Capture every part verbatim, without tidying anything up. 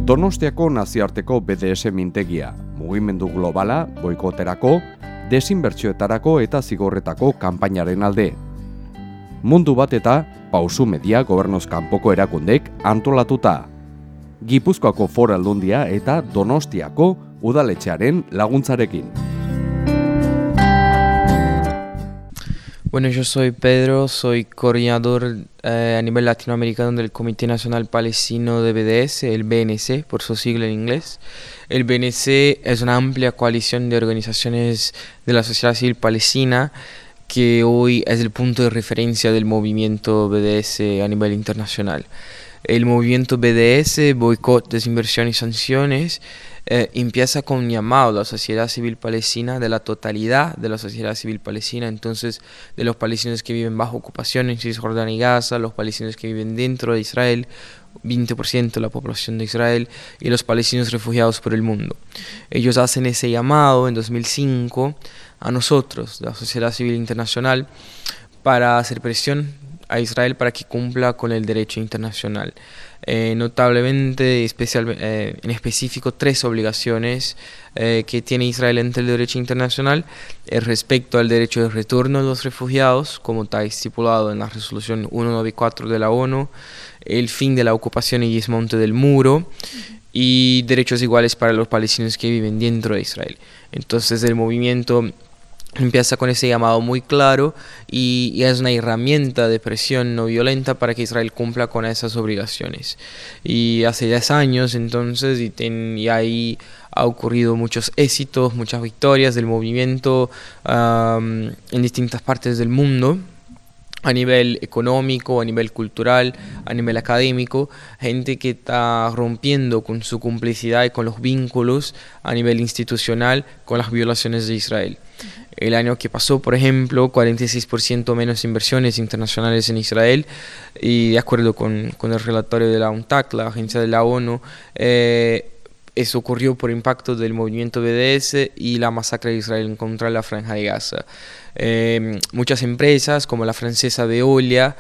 Donostiako nazioarteko B D S mintegia, mugimendu globala, boikoterako, desinbertsioetarako eta zigorretako kanpainaren alde. Mundu bat eta Pausu Media gobernoz kanpoko erakundek antolatuta. Gipuzkoako Foru Aldundia eta Donostiako udaletxearen laguntzarekin. Bueno, yo soy Pedro, soy coordinador eh, a nivel latinoamericano del Comité Nacional Palestino de B D S, el B N C, por su sigla en inglés. El B N C es una amplia coalición de organizaciones de la sociedad civil palestina que hoy es el punto de referencia del movimiento B D S a nivel internacional. El movimiento B D S, boicot, desinversión y sanciones, eh, empieza con un llamado a la sociedad civil palestina, de la totalidad de la sociedad civil palestina, entonces de los palestinos que viven bajo ocupación en Cisjordania y Gaza, los palestinos que viven dentro de Israel, veinte por ciento de la población de Israel, y los palestinos refugiados por el mundo. Ellos hacen ese llamado en dos mil cinco a nosotros, la sociedad civil internacional, para hacer presión a Israel para que cumpla con el derecho internacional. Eh, notablemente, especial, eh, en específico, tres obligaciones eh, que tiene Israel ante el derecho internacional eh, respecto al derecho de retorno de los refugiados, como está estipulado en la resolución ciento noventa y cuatro de la ONU, el fin de la ocupación y desmonte del muro y derechos iguales para los palestinos que viven dentro de Israel. Entonces, el movimiento empieza con ese llamado muy claro y, y es una herramienta de presión no violenta para que Israel cumpla con esas obligaciones. Y hace diez años entonces, y, ten, y ahí ha ocurrido muchos éxitos, muchas victorias del movimiento um, en distintas partes del mundo, a nivel económico, a nivel cultural, a nivel académico, gente que está rompiendo con su complicidad y con los vínculos a nivel institucional con las violaciones de Israel. El año que pasó, por ejemplo, cuarenta y seis por ciento menos inversiones internacionales en Israel, y de acuerdo con, con el relatorio de la UNTAC, la agencia de la ONU, eh, eso ocurrió por impacto del movimiento B D S y la masacre de Israel en contra de la Franja de Gaza. Eh, muchas empresas, como la francesa Veolia,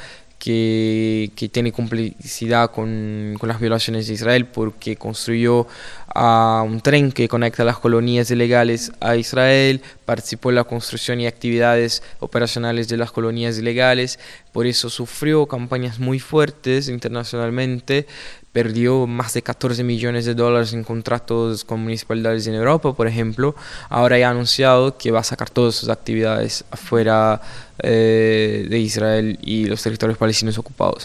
que, que tiene complicidad con, con las violaciones de Israel porque construyó uh, un tren que conecta las colonias ilegales a Israel, participó en la construcción y actividades operacionales de las colonias ilegales, por eso sufrió campañas muy fuertes internacionalmente, perdió más de catorce millones de dólares en contratos con municipalidades en Europa, por ejemplo. Ahora ya ha anunciado que va a sacar todas sus actividades afuera eh, de Israel y los territorios palestinos ocupados.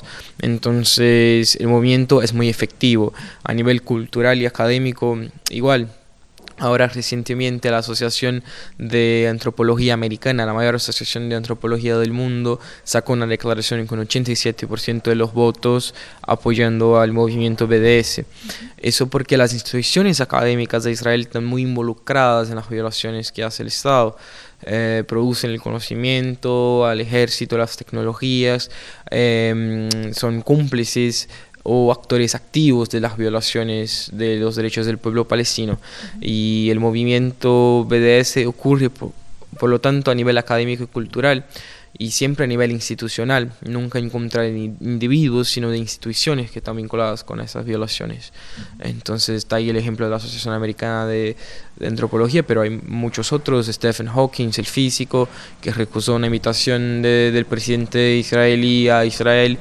Entonces, el movimiento es muy efectivo a nivel cultural y académico igual. Ahora recientemente la Asociación de Antropología Americana, la mayor asociación de antropología del mundo, sacó una declaración con ochenta y siete por ciento de los votos apoyando al movimiento B D S. Eso porque las instituciones académicas de Israel están muy involucradas en las violaciones que hace el Estado. Eh, producen el conocimiento, al ejército, las tecnologías, eh, son cómplices o actores activos de las violaciones de los derechos del pueblo palestino. Y el movimiento B D S ocurre, por, por lo tanto, a nivel académico y cultural, y siempre a nivel institucional, nunca en contra de individuos, sino de instituciones que están vinculadas con esas violaciones. Entonces está ahí el ejemplo de la Asociación Americana de, de Antropología, pero hay muchos otros, Stephen Hawking, el físico, que recusó una invitación de, del presidente israelí a Israel,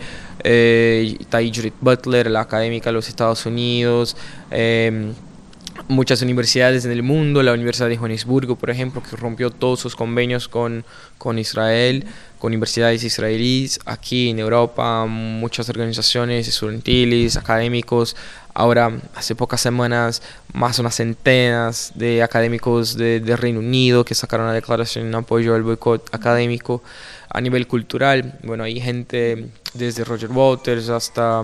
eh, está ahí Judith Butler, la académica de los Estados Unidos, eh, muchas universidades en el mundo, la Universidad de Johannesburgo, por ejemplo, que rompió todos sus convenios con, con Israel, con universidades israelíes. Aquí en Europa, muchas organizaciones estudiantiles, académicos. Ahora, hace pocas semanas, más de unas centenas de académicos de, de Reino Unido que sacaron una declaración en apoyo al boicot académico. A nivel cultural, bueno, hay gente desde Roger Waters hasta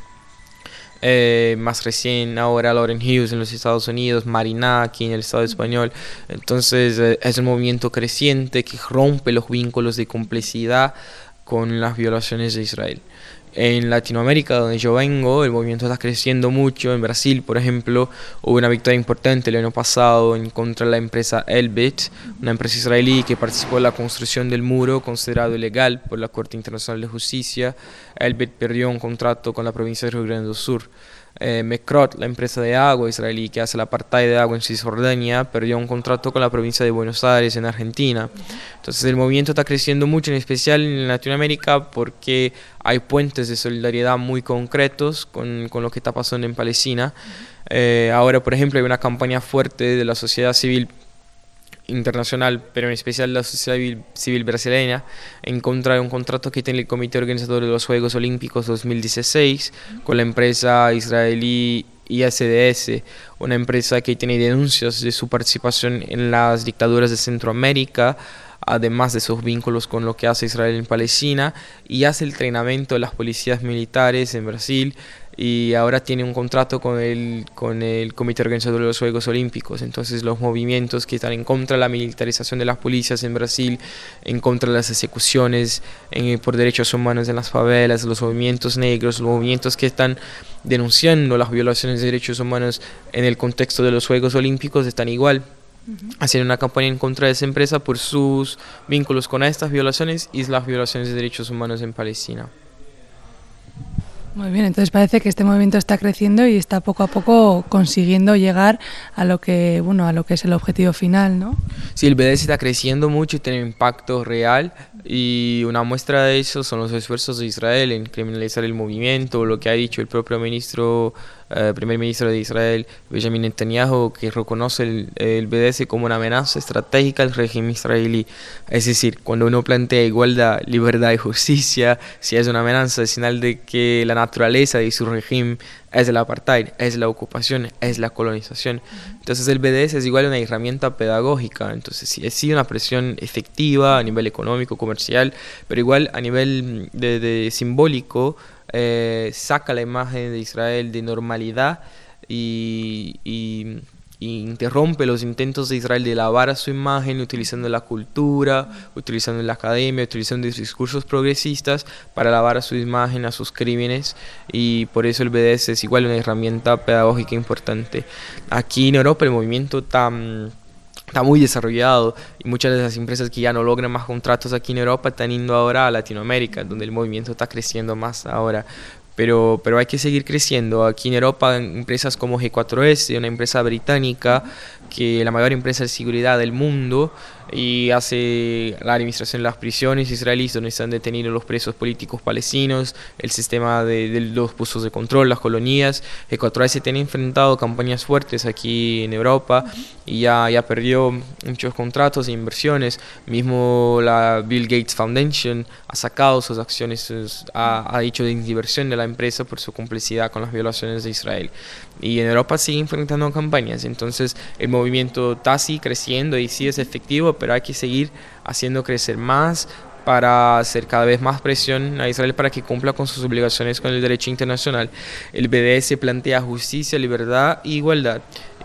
Eh, más recién ahora Lauren Hughes en los Estados Unidos, Marina aquí en el Estado español. Entonces eh, es un movimiento creciente que rompe los vínculos de complicidad con las violaciones de Israel. En Latinoamérica, donde yo vengo, el movimiento está creciendo mucho. En Brasil, por ejemplo, hubo una victoria importante el año pasado en contra de la empresa Elbit, una empresa israelí que participó en la construcción del muro considerado ilegal por la Corte Internacional de Justicia. Elbit perdió un contrato con la provincia de Río Grande do Sur. Eh, Mekrot, la empresa de agua israelí que hace el apartheid de agua en Cisjordania, perdió un contrato con la provincia de Buenos Aires en Argentina. Entonces el movimiento está creciendo mucho, en especial en Latinoamérica, porque hay puentes de solidaridad muy concretos con, con lo que está pasando en Palestina. Eh, ahora, por ejemplo, hay una campaña fuerte de la sociedad civil internacional, pero en especial la sociedad civil, civil brasileña, en contra de un contrato que tiene el Comité Organizador de los Juegos Olímpicos dos mil dieciséis con la empresa israelí I S D S, una empresa que tiene denuncias de su participación en las dictaduras de Centroamérica, además de sus vínculos con lo que hace Israel en Palestina, y hace el entrenamiento de las policías militares en Brasil, y ahora tiene un contrato con el, con el Comité Organizador de los Juegos Olímpicos. Entonces los movimientos que están en contra de la militarización de las policías en Brasil, en contra de las ejecuciones en, por derechos humanos en las favelas, los movimientos negros, los movimientos que están denunciando las violaciones de derechos humanos en el contexto de los Juegos Olímpicos, están igual haciendo una campaña en contra de esa empresa por sus vínculos con estas violaciones y las violaciones de derechos humanos en Palestina. Muy bien, entonces parece que este movimiento está creciendo y está poco a poco consiguiendo llegar a lo que, bueno, a lo que es el objetivo final, ¿no? Sí, el B D S está creciendo mucho y tiene un impacto real, y una muestra de eso son los esfuerzos de Israel en criminalizar el movimiento, lo que ha dicho el propio ministro, eh, primer ministro de Israel, Benjamin Netanyahu, que reconoce el, el B D S como una amenaza estratégica al régimen israelí. Es decir, cuando uno plantea igualdad, libertad y justicia, si es una amenaza, es señal de que la naturaleza de su régimen es el apartheid, es la ocupación, es la colonización. Entonces el B D S es igual una herramienta pedagógica. Entonces sí, es sí una presión efectiva a nivel económico, comercial, pero igual a nivel de, de simbólico, eh, saca la imagen de Israel de normalidad y, y, y interrumpe los intentos de Israel de lavar a su imagen utilizando la cultura, utilizando la academia, utilizando discursos progresistas para lavar a su imagen, a sus crímenes, y por eso el B D S es igual una herramienta pedagógica importante. Aquí en Europa el movimiento está, está muy desarrollado, y muchas de las empresas que ya no logran más contratos aquí en Europa están yendo ahora a Latinoamérica, donde el movimiento está creciendo más ahora. Pero, pero hay que seguir creciendo. Aquí en Europa, empresas como G cuatro S, una empresa británica, que es la mayor empresa de seguridad del mundo, y hace la administración de las prisiones israelíes donde están detenidos los presos políticos palestinos, el sistema de, de los puestos de control, las colonias. G cuatro S tiene enfrentado campañas fuertes aquí en Europa y ya, ya perdió muchos contratos e inversiones. Mismo la Bill Gates Foundation ha sacado sus acciones, ha, ha dicho de inversión de la empresa por su complicidad con las violaciones de Israel. Y en Europa sigue enfrentando campañas. Entonces el movimiento está así creciendo y sí es efectivo, pero hay que seguir haciendo crecer más para hacer cada vez más presión a Israel para que cumpla con sus obligaciones con el derecho internacional. El B D S plantea justicia, libertad e igualdad,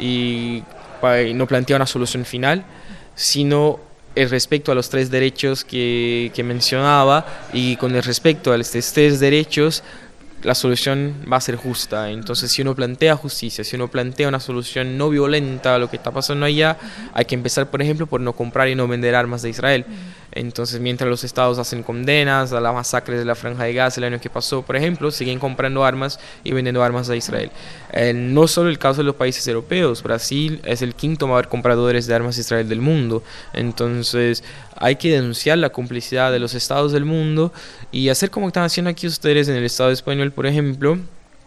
y no plantea una solución final, sino el respecto a los tres derechos que, que mencionaba, y con el respecto a estos tres derechos la solución va a ser justa. Entonces, si uno plantea justicia, si uno plantea una solución no violenta a lo que está pasando allá, hay que empezar, por ejemplo, por no comprar y no vender armas de Israel. Entonces, mientras los estados hacen condenas a las masacres de la Franja de Gaza el año que pasó, por ejemplo, siguen comprando armas y vendiendo armas a Israel. Eh, no solo el caso de los países europeos, Brasil es el quinto mayor comprador de armas de Israel del mundo. Entonces, hay que denunciar la complicidad de los estados del mundo y hacer como están haciendo aquí ustedes en el Estado español, por ejemplo.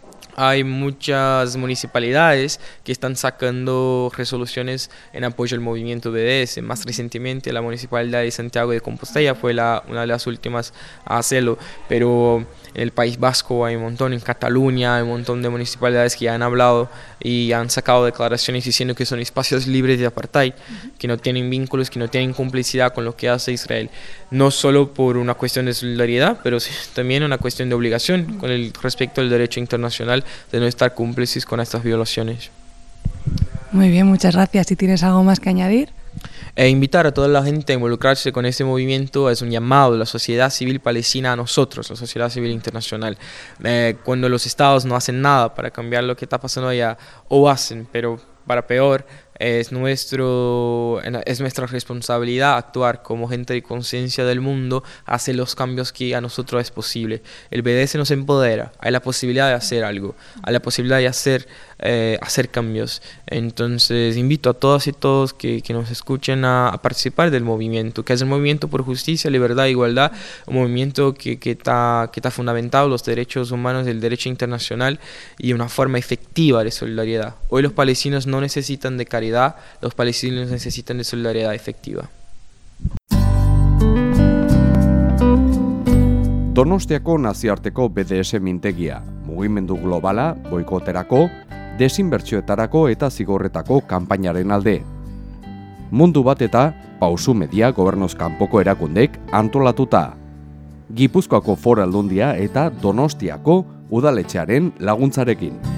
Hay muchas municipalidades que están sacando resoluciones en apoyo al movimiento B D S. Más recientemente la Municipalidad de Santiago de Compostela fue la, una de las últimas a hacerlo, pero en el País Vasco hay un montón, en Cataluña hay un montón de municipalidades que ya han hablado y han sacado declaraciones diciendo que son espacios libres de apartheid, uh-huh. que no tienen vínculos, que no tienen complicidad con lo que hace Israel, no solo por una cuestión de solidaridad, pero también una cuestión de obligación uh-huh. con el respecto al derecho internacional, de no estar cómplices con estas violaciones. Muy bien, muchas gracias. ¿Si tienes algo más que añadir? E invitar a toda la gente a involucrarse con este movimiento es un llamado de la sociedad civil palestina a nosotros, la sociedad civil internacional. Eh, cuando los estados no hacen nada para cambiar lo que está pasando allá, o hacen, pero para peor, Es, nuestro, es nuestra responsabilidad actuar como gente de conciencia del mundo, hacer los cambios que a nosotros es posible. El B D S nos empodera, hay la posibilidad de hacer algo, hay la posibilidad de hacer, eh, hacer cambios. Entonces invito a todas y todos que, que nos escuchen a, a participar del movimiento, que es el movimiento por justicia, libertad e igualdad, un movimiento que, que, está, que está fundamentado en los derechos humanos, el derecho internacional y una forma efectiva de solidaridad. Hoy los palestinos no necesitan de caridad, los palestinos necesitan de solidaridad efectiva. Donostiako nazioarteko B D S mintegia, mugimendu globala, boikoterako, desinbertsioetarako eta zigorretako kanpainaren alde. Mundu bat eta Pausu Media gobernoz kanpoko erakundek antolatuta. Gipuzkoako Foru Aldundia eta Donostiako udaletxearen laguntzarekin.